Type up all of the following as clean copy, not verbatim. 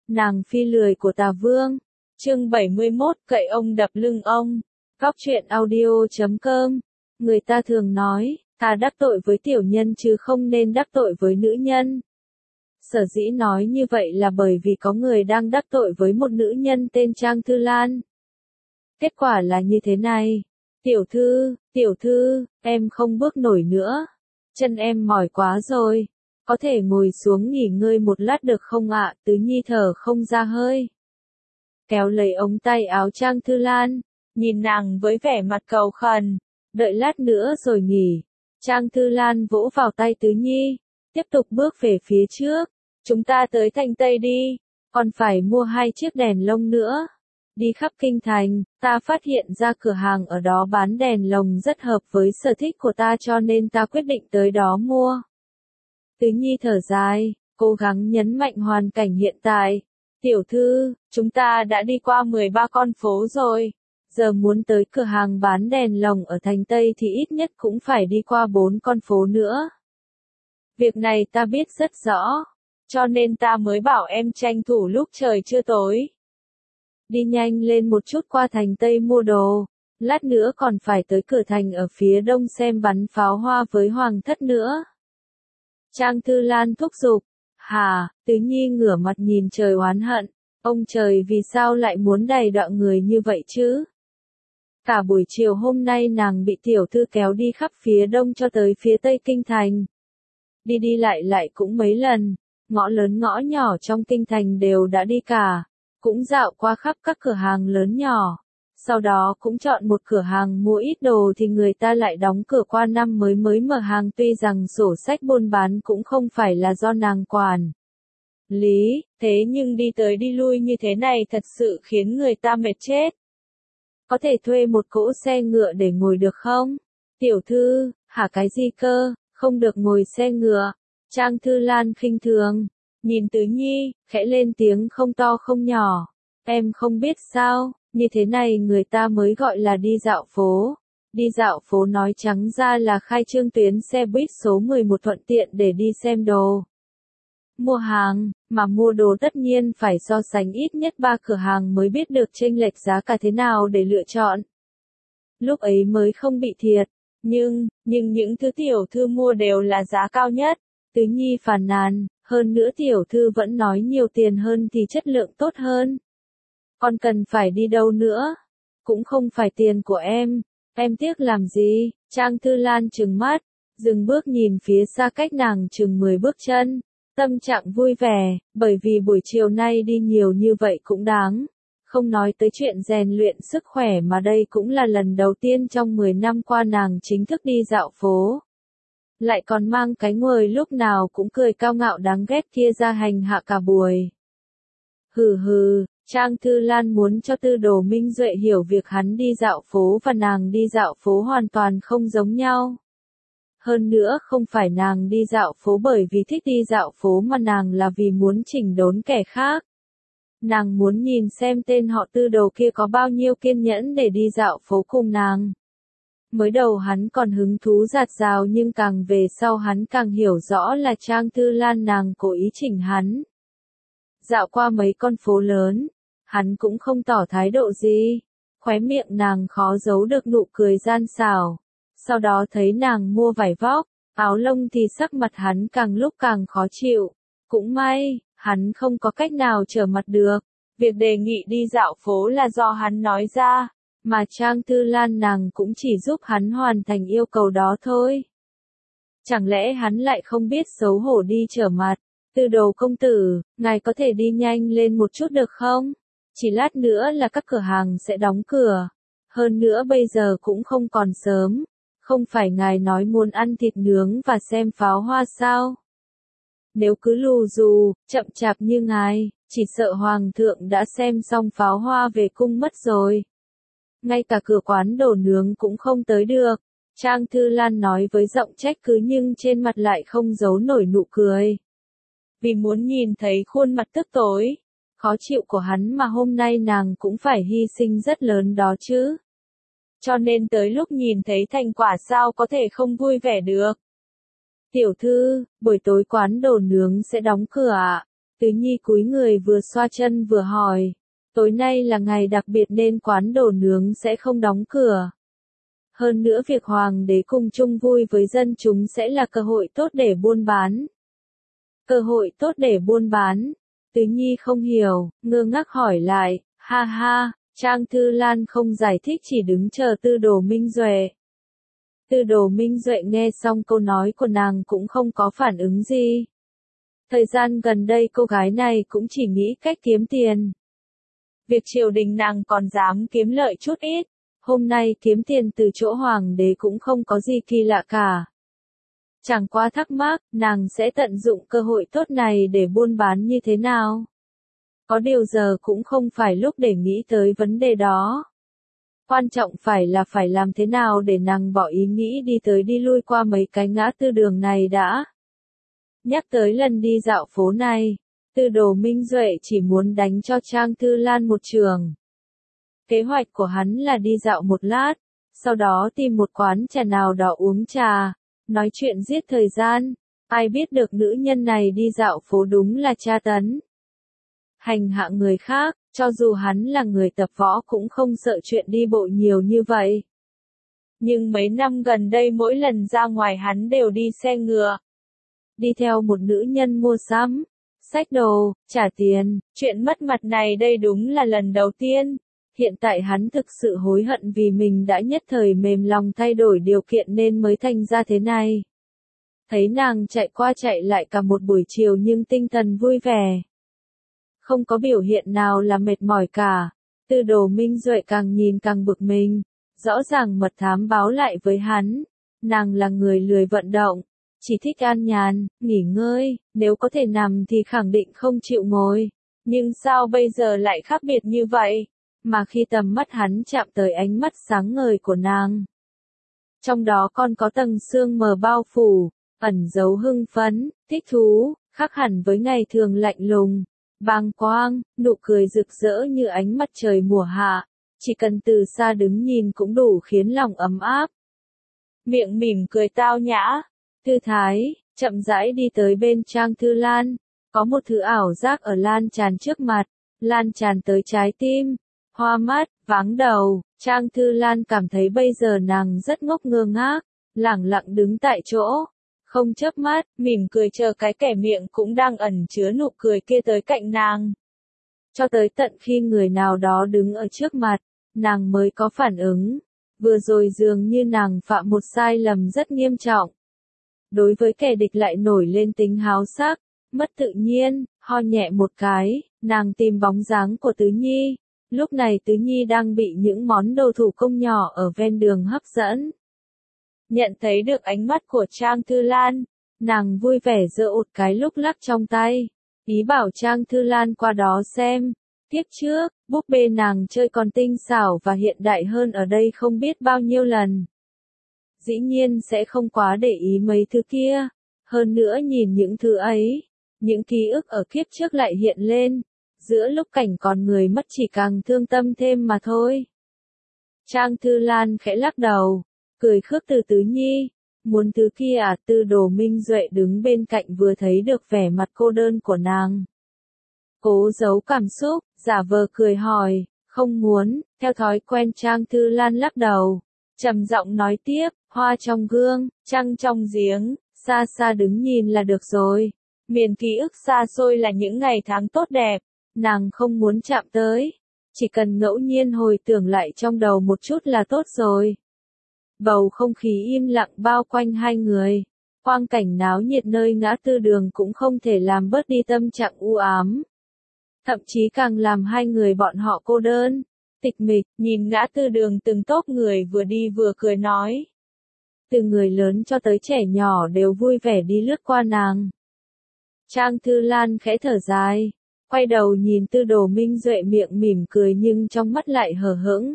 Nàng phi lười của Tà Vương. Chương 71, cậy ông đập lưng ông. Góc truyện audio.com. Người ta thường nói, ta đắc tội với tiểu nhân chứ không nên đắc tội với nữ nhân. Sở dĩ nói như vậy là bởi vì có người đang đắc tội với một nữ nhân tên Trang Thư Lan. Kết quả là như thế này. Tiểu thư, em không bước nổi nữa. Chân em mỏi quá rồi. Có thể ngồi xuống nghỉ ngơi một lát được không ạ? Tứ Nhi thở không ra hơi. Kéo lấy ống tay áo Trang Thư Lan, nhìn nàng với vẻ mặt cầu khẩn. Đợi lát nữa rồi nghỉ. Trang Thư Lan vỗ vào tay Tứ Nhi, tiếp tục bước về phía trước. Chúng ta tới thành Tây đi, còn phải mua 2 chiếc đèn lồng nữa. Đi khắp kinh thành, ta phát hiện ra cửa hàng ở đó bán đèn lồng rất hợp với sở thích của ta cho nên ta quyết định tới đó mua. Tứ Nhi thở dài, cố gắng nhấn mạnh hoàn cảnh hiện tại. Tiểu thư, chúng ta đã đi qua 13 con phố rồi. Giờ muốn tới cửa hàng bán đèn lồng ở thành Tây thì ít nhất cũng phải đi qua 4 con phố nữa. Việc này ta biết rất rõ, cho nên ta mới bảo em tranh thủ lúc trời chưa tối. Đi nhanh lên một chút qua thành Tây mua đồ, lát nữa còn phải tới cửa thành ở phía đông xem bắn pháo hoa với hoàng thất nữa. Trang Thư Lan thúc giục. Hà, Tứ Nhi ngửa mặt nhìn trời oán hận. Ông trời vì sao lại muốn đày đọa người như vậy chứ? Cả buổi chiều hôm nay nàng bị tiểu thư kéo đi khắp phía đông cho tới phía tây kinh thành. Đi đi lại cũng mấy lần, ngõ lớn ngõ nhỏ trong kinh thành đều đã đi cả. Cũng dạo qua khắp các cửa hàng lớn nhỏ. Sau đó cũng chọn một cửa hàng mua ít đồ thì người ta lại đóng cửa qua năm mới mở hàng, tuy rằng sổ sách buôn bán cũng không phải là do nàng quản lý, thế nhưng đi tới đi lui như thế này thật sự khiến người ta mệt chết. Có thể thuê một cỗ xe ngựa để ngồi được không? Tiểu thư, hả cái gì cơ, không được ngồi xe ngựa. Trang Thư Lan khinh thường, nhìn Tứ Nhi, khẽ lên tiếng không to không nhỏ. Em không biết sao, như thế này người ta mới gọi là đi dạo phố. Đi dạo phố nói trắng ra là khai trương tuyến xe buýt số 11 thuận tiện để đi xem đồ. Mua hàng, mà mua đồ tất nhiên phải so sánh ít nhất 3 cửa hàng mới biết được chênh lệch giá cả thế nào để lựa chọn. Lúc ấy mới không bị thiệt, nhưng những thứ tiểu thư mua đều là giá cao nhất. Tứ Nhi phàn nàn, hơn nữa tiểu thư vẫn nói nhiều tiền hơn thì chất lượng tốt hơn. Còn cần phải đi đâu nữa? Cũng không phải tiền của em tiếc làm gì? Trang Thư Lan trừng mắt, dừng bước nhìn phía xa cách nàng chừng 10 bước chân. Tâm trạng vui vẻ, bởi vì buổi chiều nay đi nhiều như vậy cũng đáng. Không nói tới chuyện rèn luyện sức khỏe mà đây cũng là lần đầu tiên trong 10 năm qua nàng chính thức đi dạo phố. Lại còn mang cái nguồi lúc nào cũng cười cao ngạo đáng ghét kia ra hành hạ cả buổi. Hừ, Trang Thư Lan muốn cho Tư Đồ Minh Duệ hiểu việc hắn đi dạo phố và nàng đi dạo phố hoàn toàn không giống nhau. Hơn nữa không phải nàng đi dạo phố bởi vì thích đi dạo phố mà nàng là vì muốn chỉnh đốn kẻ khác. Nàng muốn nhìn xem tên họ Tư Đồ kia có bao nhiêu kiên nhẫn để đi dạo phố cùng nàng. Mới đầu hắn còn hứng thú rạt rào nhưng càng về sau hắn càng hiểu rõ là Trang Thư Lan nàng cố ý chỉnh hắn. Dạo qua mấy con phố lớn, hắn cũng không tỏ thái độ gì, khóe miệng nàng khó giấu được nụ cười gian xảo. Sau đó thấy nàng mua vải vóc, áo lông thì sắc mặt hắn càng lúc càng khó chịu. Cũng may, hắn không có cách nào trở mặt được. Việc đề nghị đi dạo phố là do hắn nói ra, mà Trang Thư Lan nàng cũng chỉ giúp hắn hoàn thành yêu cầu đó thôi. Chẳng lẽ hắn lại không biết xấu hổ đi trở mặt? Tư Đồ công tử, ngài có thể đi nhanh lên một chút được không? Chỉ lát nữa là các cửa hàng sẽ đóng cửa. Hơn nữa bây giờ cũng không còn sớm. Không phải ngài nói muốn ăn thịt nướng và xem pháo hoa sao? Nếu cứ lù dù, chậm chạp như ngài, chỉ sợ hoàng thượng đã xem xong pháo hoa về cung mất rồi. Ngay cả cửa quán đồ nướng cũng không tới được. Trang Thư Lan nói với giọng trách cứ nhưng trên mặt lại không giấu nổi nụ cười. Vì muốn nhìn thấy khuôn mặt tức tối, khó chịu của hắn mà hôm nay nàng cũng phải hy sinh rất lớn đó chứ. Cho nên tới lúc nhìn thấy thành quả sao có thể không vui vẻ được. Tiểu thư, buổi tối quán đồ nướng sẽ đóng cửa ạ. Tứ Nhi cúi người vừa xoa chân vừa hỏi. Tối nay là ngày đặc biệt nên quán đồ nướng sẽ không đóng cửa. Hơn nữa việc hoàng đế cùng chung vui với dân chúng sẽ là cơ hội tốt để buôn bán. Cơ hội tốt để buôn bán. Tứ Nhi không hiểu, ngơ ngác hỏi lại, ha ha, Trang Thư Lan không giải thích chỉ đứng chờ Tư Đồ Minh Duệ. Tư Đồ Minh Duệ nghe xong câu nói của nàng cũng không có phản ứng gì. Thời gian gần đây cô gái này cũng chỉ nghĩ cách kiếm tiền. Việc triều đình nàng còn dám kiếm lợi chút ít, hôm nay kiếm tiền từ chỗ hoàng đế cũng không có gì kỳ lạ cả. Chẳng qua thắc mắc, nàng sẽ tận dụng cơ hội tốt này để buôn bán như thế nào? Có điều giờ cũng không phải lúc để nghĩ tới vấn đề đó. Quan trọng phải làm thế nào để nàng bỏ ý nghĩ đi tới đi lui qua mấy cái ngã tư đường này đã. Nhắc tới lần đi dạo phố này, Tư Đồ Minh Duệ chỉ muốn đánh cho Trang Thư Lan một trường. Kế hoạch của hắn là đi dạo một lát, sau đó tìm một quán trà nào đó uống trà, nói chuyện giết thời gian. Ai biết được nữ nhân này đi dạo phố đúng là tra tấn. Hành hạ người khác, cho dù hắn là người tập võ cũng không sợ chuyện đi bộ nhiều như vậy. Nhưng mấy năm gần đây mỗi lần ra ngoài hắn đều đi xe ngựa. Đi theo một nữ nhân mua sắm, xách đồ, trả tiền, chuyện mất mặt này đây đúng là lần đầu tiên. Hiện tại hắn thực sự hối hận vì mình đã nhất thời mềm lòng thay đổi điều kiện nên mới thành ra thế này. Thấy nàng chạy qua chạy lại cả một buổi chiều nhưng tinh thần vui vẻ. Không có biểu hiện nào là mệt mỏi cả. Tư Đồ Minh Duệ càng nhìn càng bực mình. Rõ ràng mật thám báo lại với hắn. Nàng là người lười vận động. Chỉ thích an nhàn, nghỉ ngơi. Nếu có thể nằm thì khẳng định không chịu ngồi. Nhưng sao bây giờ lại khác biệt như vậy? Mà khi tầm mắt hắn chạm tới ánh mắt sáng ngời của nàng. Trong đó còn có tầng sương mờ bao phủ, ẩn dấu hưng phấn, thích thú, khác hẳn với ngày thường lạnh lùng. Bàng quang, nụ cười rực rỡ như ánh mặt trời mùa hạ, chỉ cần từ xa đứng nhìn cũng đủ khiến lòng ấm áp. Miệng mỉm cười tao nhã, thư thái, chậm rãi đi tới bên Trang Thư Lan, có một thứ ảo giác ở lan tràn trước mặt, lan tràn tới trái tim, hoa mắt, váng đầu. Trang Thư Lan cảm thấy bây giờ nàng rất ngốc ngơ ngác, lẳng lặng đứng tại chỗ. Không chớp mắt, mỉm cười chờ cái kẻ miệng cũng đang ẩn chứa nụ cười kia tới cạnh nàng. Cho tới tận khi người nào đó đứng ở trước mặt, nàng mới có phản ứng. Vừa rồi dường như nàng phạm một sai lầm rất nghiêm trọng. Đối với kẻ địch lại nổi lên tính háo sắc, mất tự nhiên, ho nhẹ một cái, nàng tìm bóng dáng của Tứ Nhi. Lúc này Tứ Nhi đang bị những món đồ thủ công nhỏ ở ven đường hấp dẫn. Nhận thấy được ánh mắt của Trang Thư Lan, nàng vui vẻ giơ một cái lúc lắc trong tay, ý bảo Trang Thư Lan qua đó xem. Tiếp trước, búp bê nàng chơi còn tinh xảo và hiện đại hơn ở đây không biết bao nhiêu lần. Dĩ nhiên sẽ không quá để ý mấy thứ kia, hơn nữa nhìn những thứ ấy, những ký ức ở kiếp trước lại hiện lên, giữa lúc cảnh còn người mất chỉ càng thương tâm thêm mà thôi. Trang Thư Lan khẽ lắc đầu, cười khước từ Tứ Nhi, muốn thứ kia à? Tư Đồ Minh Duệ đứng bên cạnh vừa thấy được vẻ mặt cô đơn của nàng. Cố giấu cảm xúc, giả vờ cười hỏi, không muốn. Theo thói quen Trang Thư Lan lắc đầu, trầm giọng nói tiếp, hoa trong gương, trăng trong giếng, xa xa đứng nhìn là được rồi. Miền ký ức xa xôi là những ngày tháng tốt đẹp, nàng không muốn chạm tới, chỉ cần ngẫu nhiên hồi tưởng lại trong đầu một chút là tốt rồi. Bầu không khí im lặng bao quanh hai người, quang cảnh náo nhiệt nơi ngã tư đường cũng không thể làm bớt đi tâm trạng u ám. Thậm chí càng làm hai người bọn họ cô đơn, tịch mịch, nhìn ngã tư đường từng tốp người vừa đi vừa cười nói. Từ người lớn cho tới trẻ nhỏ đều vui vẻ đi lướt qua nàng. Trang Thư Lan khẽ thở dài, quay đầu nhìn Tư Đồ Minh Duệ miệng mỉm cười nhưng trong mắt lại hờ hững.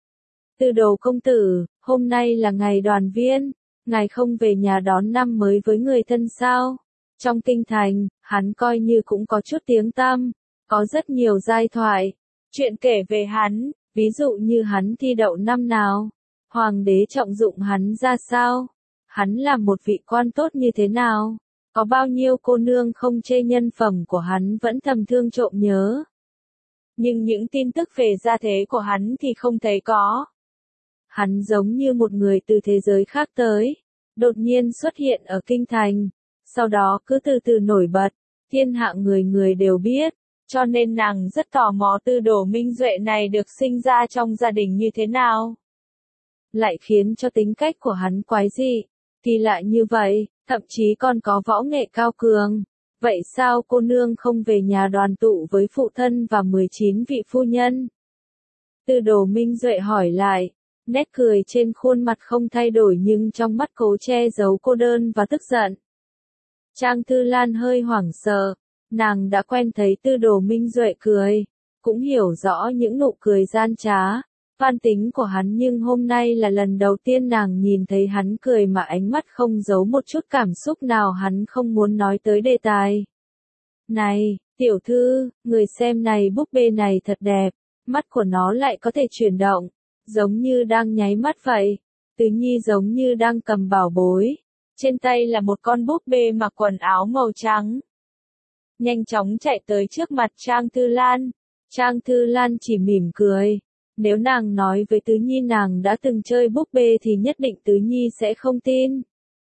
Tư Đồ công tử, hôm nay là ngày đoàn viên, ngài không về nhà đón năm mới với người thân sao? Trong kinh thành, hắn coi như cũng có chút tiếng tăm, có rất nhiều giai thoại, chuyện kể về hắn, ví dụ như hắn thi đậu năm nào, hoàng đế trọng dụng hắn ra sao, hắn là một vị quan tốt như thế nào, Có bao nhiêu cô nương không chê nhân phẩm của hắn vẫn thầm thương trộm nhớ. Nhưng những tin tức về gia thế của hắn thì không thấy có. Hắn giống như một người từ thế giới khác tới, đột nhiên xuất hiện ở kinh thành, sau đó cứ từ từ nổi bật, thiên hạ người người đều biết, cho nên nàng rất tò mò Tư Đồ Minh Duệ này được sinh ra trong gia đình như thế nào. Lại khiến cho tính cách của hắn quái dị, kỳ lạ như vậy, thậm chí còn có võ nghệ cao cường. Vậy sao cô nương không về nhà đoàn tụ với phụ thân và 19 vị phu nhân? Tư Đồ Minh Duệ hỏi lại, nét cười trên khuôn mặt không thay đổi nhưng trong mắt cố che giấu cô đơn và tức giận. Trang Thư Lan hơi hoảng sợ, nàng đã quen thấy Tư Đồ Minh Duệ cười, cũng hiểu rõ những nụ cười gian trá, toan tính của hắn nhưng hôm nay là lần đầu tiên nàng nhìn thấy hắn cười mà ánh mắt không giấu một chút cảm xúc nào hắn không muốn nói tới đề tài. Này, tiểu thư, người xem này búp bê này thật đẹp, mắt của nó lại có thể chuyển động, giống như đang nháy mắt vậy. Tứ Nhi giống như đang cầm bảo bối, trên tay là một con búp bê mặc quần áo màu trắng. Nhanh chóng chạy tới trước mặt Trang Thư Lan, Trang Thư Lan chỉ mỉm cười. Nếu nàng nói với Tứ Nhi nàng đã từng chơi búp bê thì nhất định Tứ Nhi sẽ không tin.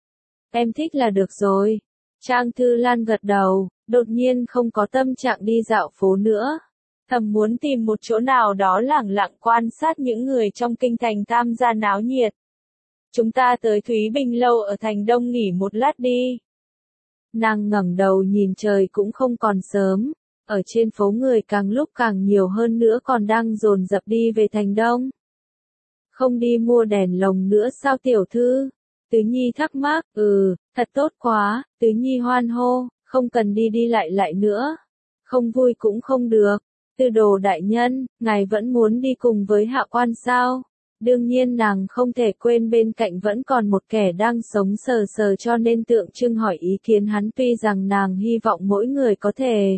Em thích là được rồi. Trang Thư Lan gật đầu, đột nhiên không có tâm trạng đi dạo phố nữa. Thầm muốn tìm một chỗ nào đó lẳng lặng quan sát những người trong kinh thành tham gia náo nhiệt. Chúng ta tới Thúy Bình Lâu ở thành Đông nghỉ một lát đi. Nàng ngẩng đầu nhìn trời cũng không còn sớm. Ở trên phố người càng lúc càng nhiều hơn nữa còn đang dồn dập đi về thành Đông. Không đi mua đèn lồng nữa sao tiểu thư? Tứ Nhi thắc mắc, thật tốt quá, Tứ Nhi hoan hô, không cần đi lại nữa. Không vui cũng không được. Tư Đồ đại nhân, ngài vẫn muốn đi cùng với hạ quan sao? Đương nhiên nàng không thể quên bên cạnh vẫn còn một kẻ đang sống sờ sờ cho nên tượng trưng hỏi ý kiến hắn tuy rằng nàng hy vọng mỗi người có thể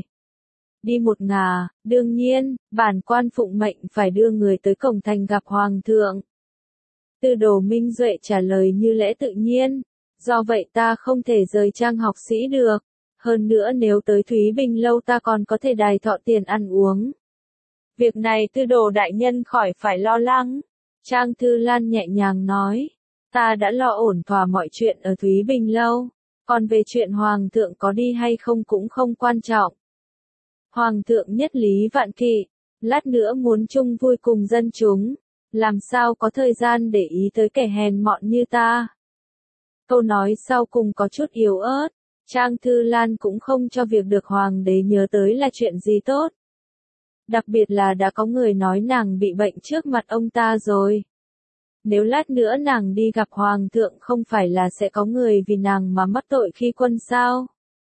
đi một ngả, đương nhiên, bản quan phụng mệnh phải đưa người tới cổng thành gặp hoàng thượng. Tư Đồ Minh Duệ trả lời như lẽ tự nhiên, do vậy ta không thể rời Trang học sĩ được, hơn nữa nếu tới Thúy Bình Lâu ta còn có thể đài thọ tiền ăn uống. Việc này Tư Đồ đại nhân khỏi phải lo lắng, Trang Thư Lan nhẹ nhàng nói, ta đã lo ổn thỏa mọi chuyện ở Thúy Bình Lâu, còn về chuyện hoàng thượng có đi hay không cũng không quan trọng. Hoàng thượng nhất lý vạn kỵ, lát nữa muốn chung vui cùng dân chúng, làm sao có thời gian để ý tới kẻ hèn mọn như ta. Câu nói sau cùng có chút yếu ớt, Trang Thư Lan cũng không cho việc được hoàng đế nhớ tới là chuyện gì tốt. Đặc biệt là đã có người nói nàng bị bệnh trước mặt ông ta rồi. Nếu lát nữa nàng đi gặp hoàng thượng không phải là sẽ có người vì nàng mà mắc tội khi quân sao?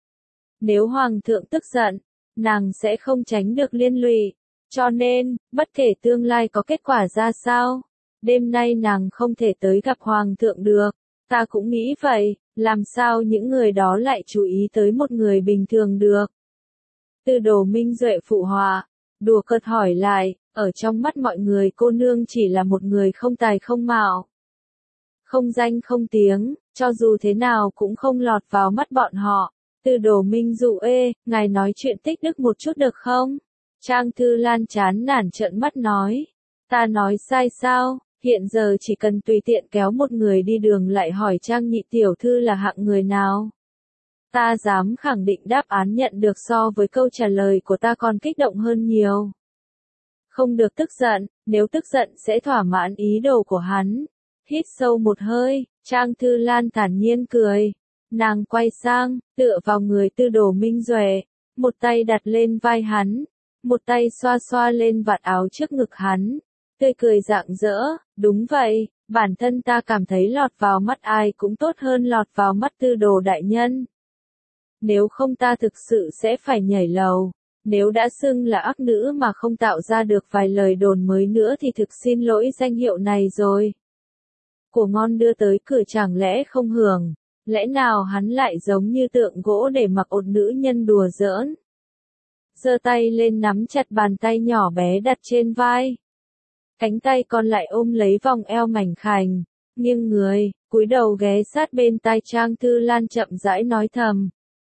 Nếu hoàng thượng tức giận, nàng sẽ không tránh được liên lụy, cho nên, bất kể tương lai có kết quả ra sao, đêm nay nàng không thể tới gặp hoàng thượng được, ta cũng nghĩ vậy, làm sao những người đó lại chú ý tới một người bình thường được. Tư Đồ Minh Duệ phụ họa, đùa cợt hỏi lại, ở trong mắt mọi người cô nương chỉ là một người không tài không mạo, không danh không tiếng, cho dù thế nào cũng không lọt vào mắt bọn họ. Tư Đồ Minh dụ ngài nói chuyện tích đức một chút được không? Trang Thư Lan chán nản trợn mắt nói, ta nói sai sao, hiện giờ chỉ cần tùy tiện kéo một người đi đường lại hỏi Trang nhị tiểu thư là hạng người nào. Ta dám khẳng định đáp án nhận được so với câu trả lời của ta còn kích động hơn nhiều. Không được tức giận, nếu tức giận sẽ thỏa mãn ý đồ của hắn. Hít sâu một hơi, Trang Thư Lan thản nhiên cười. Nàng quay sang, tựa vào người Tư Đồ Minh Duệ, một tay đặt lên vai hắn, một tay xoa xoa lên vạt áo trước ngực hắn, tươi cười rạng rỡ, đúng vậy, bản thân ta cảm thấy lọt vào mắt ai cũng tốt hơn lọt vào mắt Tư Đồ đại nhân. Nếu không ta thực sự sẽ phải nhảy lầu, nếu đã xưng là ác nữ mà không tạo ra được vài lời đồn mới nữa thì thực xin lỗi danh hiệu này rồi. Của ngon đưa tới cửa chẳng lẽ không hưởng. Lẽ nào hắn lại giống như tượng gỗ để mặc ột nữ nhân đùa giỡn? Giơ tay lên nắm chặt bàn tay nhỏ bé đặt trên vai. Cánh tay còn lại ôm lấy vòng eo mảnh khảnh, nghiêng người, cúi đầu ghé sát bên tai Trang Thư Lan chậm rãi nói thầm,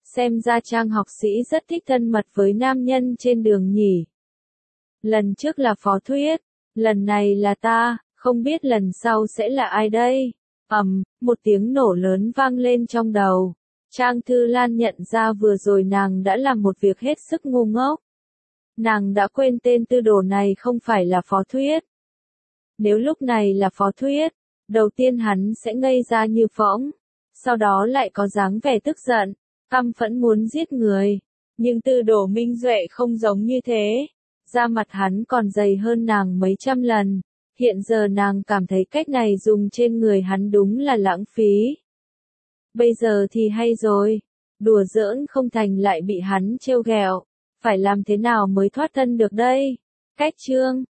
Xem ra Trang học sĩ rất thích thân mật với nam nhân trên đường nhỉ. Lần trước là Phó Thuyết, lần này là ta, không biết lần sau sẽ là ai đây? Một tiếng nổ lớn vang lên trong đầu. Trang Thư Lan nhận ra vừa rồi nàng đã làm một việc hết sức ngu ngốc. Nàng đã quên tên tư đồ này không phải là Phó Thuyết. Nếu lúc này là Phó Thuyết, đầu tiên hắn sẽ ngây ra như phỗng, sau đó lại có dáng vẻ tức giận, căm phẫn muốn giết người. Nhưng tư đồ Minh Duệ không giống như thế. Da mặt hắn còn dày hơn nàng mấy trăm lần. Hiện giờ nàng cảm thấy cách này dùng trên người hắn đúng là lãng phí. Bây giờ thì hay rồi. Đùa giỡn không thành lại bị hắn trêu ghẹo. Phải làm thế nào mới thoát thân được đây? Cách chương